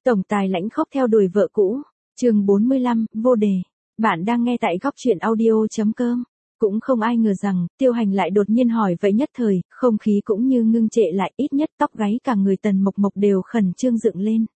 Tổng tài lãnh khốc theo đuổi vợ cũ. Chương 45, vô đề. Bạn đang nghe tại góc truyện audio.com. Cũng không ai ngờ rằng, Tiêu Hành lại đột nhiên hỏi vậy nhất thời, không khí cũng như ngưng trệ lại, ít nhất tóc gáy cả người Tần Mộc Mộc đều khẩn trương dựng lên.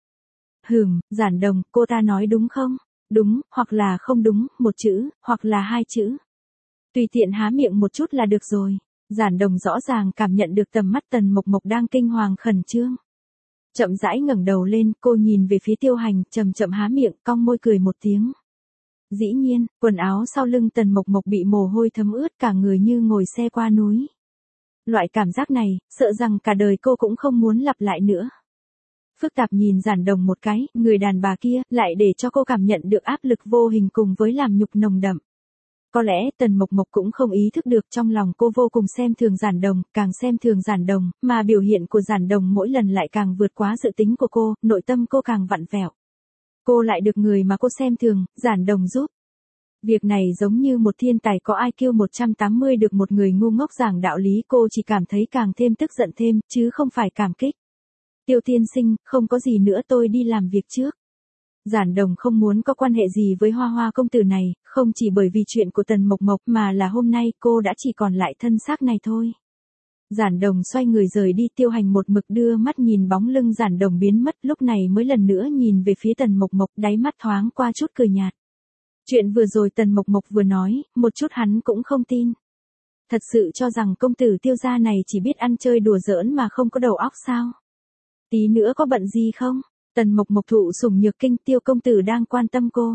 Giản Đồng, cô ta nói đúng không? Đúng, hoặc là không đúng, một chữ, hoặc là hai chữ. Tùy tiện há miệng một chút là được rồi. Giản Đồng rõ ràng cảm nhận được tầm mắt Tần Mộc Mộc đang kinh hoàng khẩn trương. Chậm rãi ngẩng đầu lên, cô nhìn về phía Tiêu Hành, chậm chậm há miệng, cong môi cười một tiếng. Dĩ nhiên, quần áo sau lưng Tần Mộc Mộc bị mồ hôi thấm ướt cả người như ngồi xe qua núi. Loại cảm giác này, sợ rằng cả đời cô cũng không muốn lặp lại nữa. Phức tạp nhìn Giản Đồng một cái, người đàn bà kia, lại để cho cô cảm nhận được áp lực vô hình cùng với làm nhục nồng đậm. Có lẽ Tần Mộc Mộc cũng không ý thức được trong lòng cô vô cùng xem thường Giản Đồng, càng xem thường Giản Đồng, mà biểu hiện của Giản Đồng mỗi lần lại càng vượt quá dự tính của cô, nội tâm cô càng vặn vẹo. Cô lại được người mà cô xem thường, Giản Đồng giúp. Việc này giống như một thiên tài có IQ 180 được một người ngu ngốc giảng đạo lý, cô chỉ cảm thấy càng thêm tức giận thêm, chứ không phải cảm kích. Tiêu tiên sinh, không có gì nữa, tôi đi làm việc trước. Giản Đồng không muốn có quan hệ gì với Hoa Hoa công tử này, không chỉ bởi vì chuyện của Tần Mộc Mộc mà là hôm nay cô đã chỉ còn lại thân xác này thôi. Giản Đồng xoay người rời đi, Tiêu Hành một mực đưa mắt nhìn bóng lưng Giản Đồng biến mất, lúc này mới lần nữa nhìn về phía Tần Mộc Mộc, đáy mắt thoáng qua chút cười nhạt. Chuyện vừa rồi Tần Mộc Mộc vừa nói, một chút hắn cũng không tin. Thật sự cho rằng công tử Tiêu gia này chỉ biết ăn chơi đùa giỡn mà không có đầu óc sao? Tí nữa có bận gì không? Tần Mộc Mộc thụ sủng nhược kinh, Tiêu công tử đang quan tâm cô.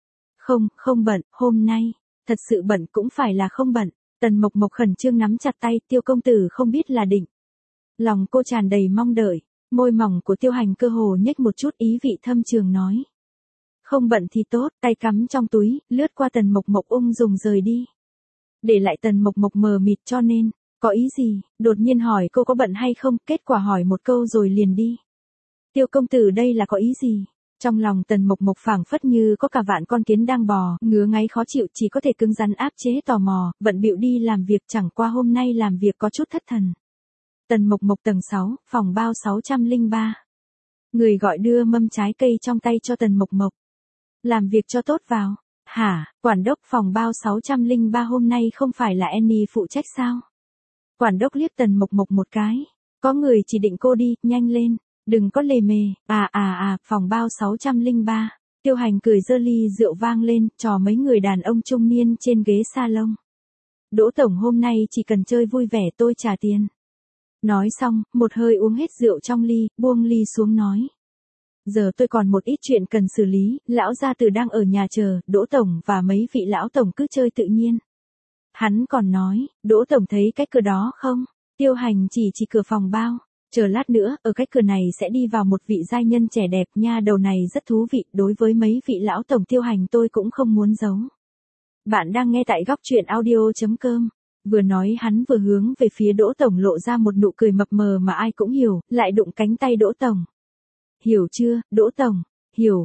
Không bận, hôm nay, thật sự bận cũng phải là không bận. Tần Mộc Mộc khẩn trương nắm chặt tay, Tiêu công tử không biết là định. Lòng cô tràn đầy mong đợi, môi mỏng của Tiêu Hành cơ hồ nhếch một chút, ý vị thâm trường nói. Không bận thì tốt, tay cắm trong túi, lướt qua Tần Mộc Mộc ung dung rời đi. Để lại Tần Mộc Mộc mờ mịt, cho nên, có ý gì, đột nhiên hỏi cô có bận hay không, kết quả hỏi một câu rồi liền đi. Tiêu công tử đây là có ý gì? Trong lòng Tần Mộc Mộc phảng phất như có cả vạn con kiến đang bò, ngứa ngáy khó chịu, chỉ có thể cứng rắn áp chế tò mò, bận bịu đi làm việc, chẳng qua hôm nay làm việc có chút thất thần. Tần Mộc Mộc tầng 6, phòng bao 603. Người gọi đưa mâm trái cây trong tay cho Tần Mộc Mộc. Làm việc cho tốt vào. Hả, quản đốc phòng bao 603 hôm nay không phải là Annie phụ trách sao? Quản đốc liếc Tần Mộc Mộc một cái. Có người chỉ định cô đi, nhanh lên. Đừng có lề mề, phòng bao 603. Tiêu Hành cười giơ ly rượu vang lên, trò mấy người đàn ông trung niên trên ghế salon. Đỗ tổng hôm nay chỉ cần chơi vui vẻ, tôi trả tiền. Nói xong, một hơi uống hết rượu trong ly, buông ly xuống nói. Giờ tôi còn một ít chuyện cần xử lý, lão gia tử đang ở nhà chờ, Đỗ tổng và mấy vị lão tổng cứ chơi tự nhiên. Hắn còn nói, Đỗ tổng thấy cái cửa đó không? Tiêu Hành chỉ cửa phòng bao. Chờ lát nữa, ở cái cửa này sẽ đi vào một vị giai nhân trẻ đẹp, nha đầu này rất thú vị, đối với mấy vị lão tổng Tiêu Hành tôi cũng không muốn giấu. Bạn đang nghe tại góc truyện audio.com. Vừa nói hắn vừa hướng về phía Đỗ tổng lộ ra một nụ cười mập mờ mà ai cũng hiểu, lại đụng cánh tay Đỗ tổng. Hiểu chưa, Đỗ tổng? Hiểu.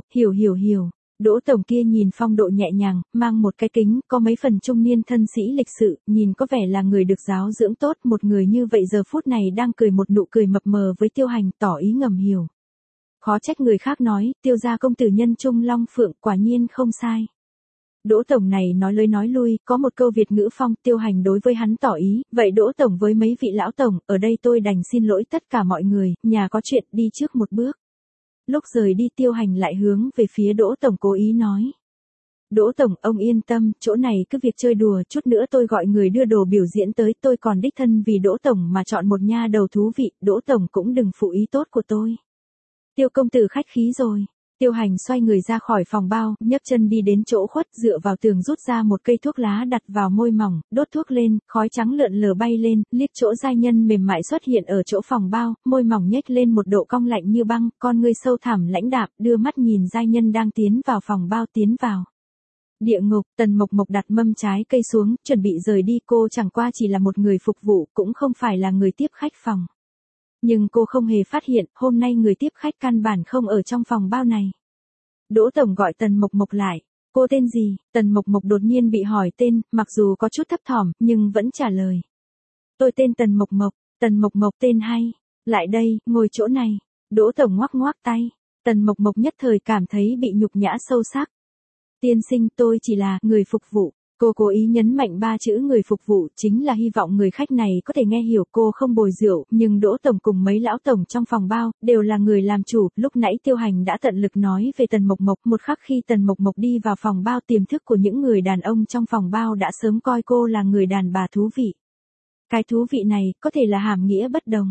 Đỗ tổng kia nhìn phong độ nhẹ nhàng, mang một cái kính, có mấy phần trung niên thân sĩ lịch sự, nhìn có vẻ là người được giáo dưỡng tốt, một người như vậy giờ phút này đang cười một nụ cười mập mờ với Tiêu Hành, tỏ ý ngầm hiểu. Khó trách người khác nói, Tiêu gia công tử nhân trung long phượng, quả nhiên không sai. Đỗ tổng này nói lời nói lui, có một câu Việt ngữ phong, Tiêu Hành đối với hắn tỏ ý, vậy Đỗ tổng với mấy vị lão tổng, ở đây tôi đành xin lỗi tất cả mọi người, nhà có chuyện, đi trước một bước. Lúc rời đi, Tiêu Hành lại hướng về phía Đỗ tổng cố ý nói. Đỗ tổng, ông yên tâm, chỗ này cứ việc chơi đùa, chút nữa tôi gọi người đưa đồ biểu diễn tới, tôi còn đích thân vì Đỗ tổng mà chọn một nha đầu thú vị, Đỗ tổng cũng đừng phụ ý tốt của tôi. Tiêu công tử khách khí rồi. Tiêu Hành xoay người ra khỏi phòng bao, nhấc chân đi đến chỗ khuất, dựa vào tường rút ra một cây thuốc lá đặt vào môi mỏng, đốt thuốc lên, khói trắng lượn lờ bay lên, liếc chỗ giai nhân mềm mại xuất hiện ở chỗ phòng bao, môi mỏng nhếch lên một độ cong lạnh như băng, con ngươi sâu thẳm lãnh đạm, đưa mắt nhìn giai nhân đang tiến vào phòng bao tiến vào. Địa ngục, Tần Mộc Mộc đặt mâm trái cây xuống, chuẩn bị rời đi, cô chẳng qua chỉ là một người phục vụ, cũng không phải là người tiếp khách phòng. Nhưng cô không hề phát hiện, hôm nay người tiếp khách căn bản không ở trong phòng bao này. Đỗ tổng gọi Tần Mộc Mộc lại. Cô tên gì? Tần Mộc Mộc đột nhiên bị hỏi tên, mặc dù có chút thấp thỏm, nhưng vẫn trả lời. Tôi tên Tần Mộc Mộc. Tần Mộc Mộc tên hay. Lại đây, ngồi chỗ này. Đỗ tổng ngoắc ngoắc tay. Tần Mộc Mộc nhất thời cảm thấy bị nhục nhã sâu sắc. Tiên sinh, tôi chỉ là người phục vụ. Cô cố ý nhấn mạnh 3 chữ người phục vụ, chính là hy vọng người khách này có thể nghe hiểu cô không bồi rượu, nhưng Đỗ Tổng cùng mấy lão tổng trong phòng bao, đều là người làm chủ. Lúc nãy Tiêu Hành đã tận lực nói về Tần Mộc Mộc, một khắc khi Tần Mộc Mộc đi vào phòng bao, tiềm thức của những người đàn ông trong phòng bao đã sớm coi cô là người đàn bà thú vị. Cái thú vị này, có thể là hàm nghĩa bất đồng.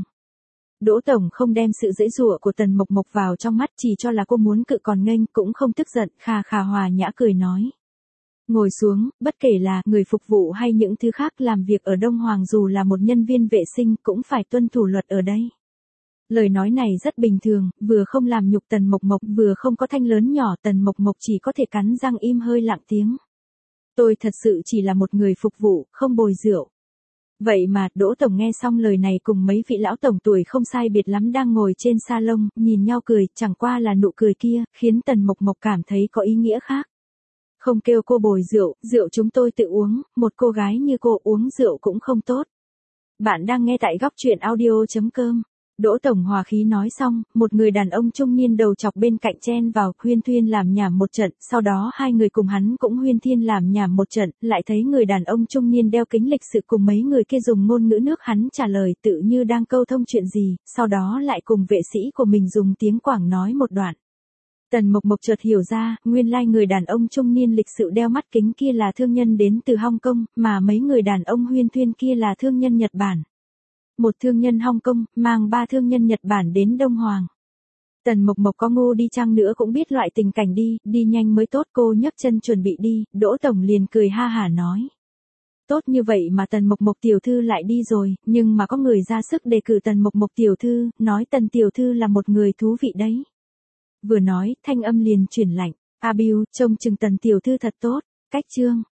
Đỗ Tổng không đem sự giãy giụa của Tần Mộc Mộc vào trong mắt, chỉ cho là cô muốn cự còn nghênh, cũng không tức giận, khà khà hòa nhã cười nói. Ngồi xuống, bất kể là người phục vụ hay những thứ khác, làm việc ở Đông Hoàng dù là một nhân viên vệ sinh cũng phải tuân thủ luật ở đây. Lời nói này rất bình thường, vừa không làm nhục Tần Mộc Mộc, vừa không có thanh lớn nhỏ. Tần Mộc Mộc chỉ có thể cắn răng im hơi lặng tiếng. Tôi thật sự chỉ là một người phục vụ, không bồi rượu. Vậy mà, Đỗ Tổng nghe xong lời này cùng mấy vị lão tổng tuổi không sai biệt lắm đang ngồi trên salon, nhìn nhau cười, chẳng qua là nụ cười kia, khiến Tần Mộc Mộc cảm thấy có ý nghĩa khác. Không kêu cô bồi rượu, rượu chúng tôi tự uống, một cô gái như cô uống rượu cũng không tốt. Bạn đang nghe tại góc truyện audio.com. Đỗ Tổng hòa khí nói xong, một người đàn ông trung niên đầu chọc bên cạnh chen vào, huyên thuyên làm nhảm một trận, sau đó hai người cùng hắn cũng huyên thuyên làm nhảm một trận, lại thấy người đàn ông trung niên đeo kính lịch sự cùng mấy người kia dùng ngôn ngữ nước hắn trả lời tự như đang câu thông chuyện gì, sau đó lại cùng vệ sĩ của mình dùng tiếng Quảng nói một đoạn. Tần Mộc Mộc chợt hiểu ra, nguyên lai người đàn ông trung niên lịch sự đeo mắt kính kia là thương nhân đến từ Hong Kong, mà mấy người đàn ông huyên thuyên kia là thương nhân Nhật Bản. Một thương nhân Hong Kong, mang 3 thương nhân Nhật Bản đến Đông Hoàng. Tần Mộc Mộc có ngu đi chăng nữa cũng biết loại tình cảnh đi nhanh mới tốt. Cô nhấc chân chuẩn bị đi, Đỗ Tổng liền cười ha hả nói. Tốt như vậy mà Tần Mộc Mộc tiểu thư lại đi rồi, nhưng mà có người ra sức đề cử Tần Mộc Mộc tiểu thư, nói Tần tiểu thư là một người thú vị đấy. Vừa nói, thanh âm liền chuyển lạnh. A Biu, trông chừng Tần tiểu thư thật tốt. Cách chương.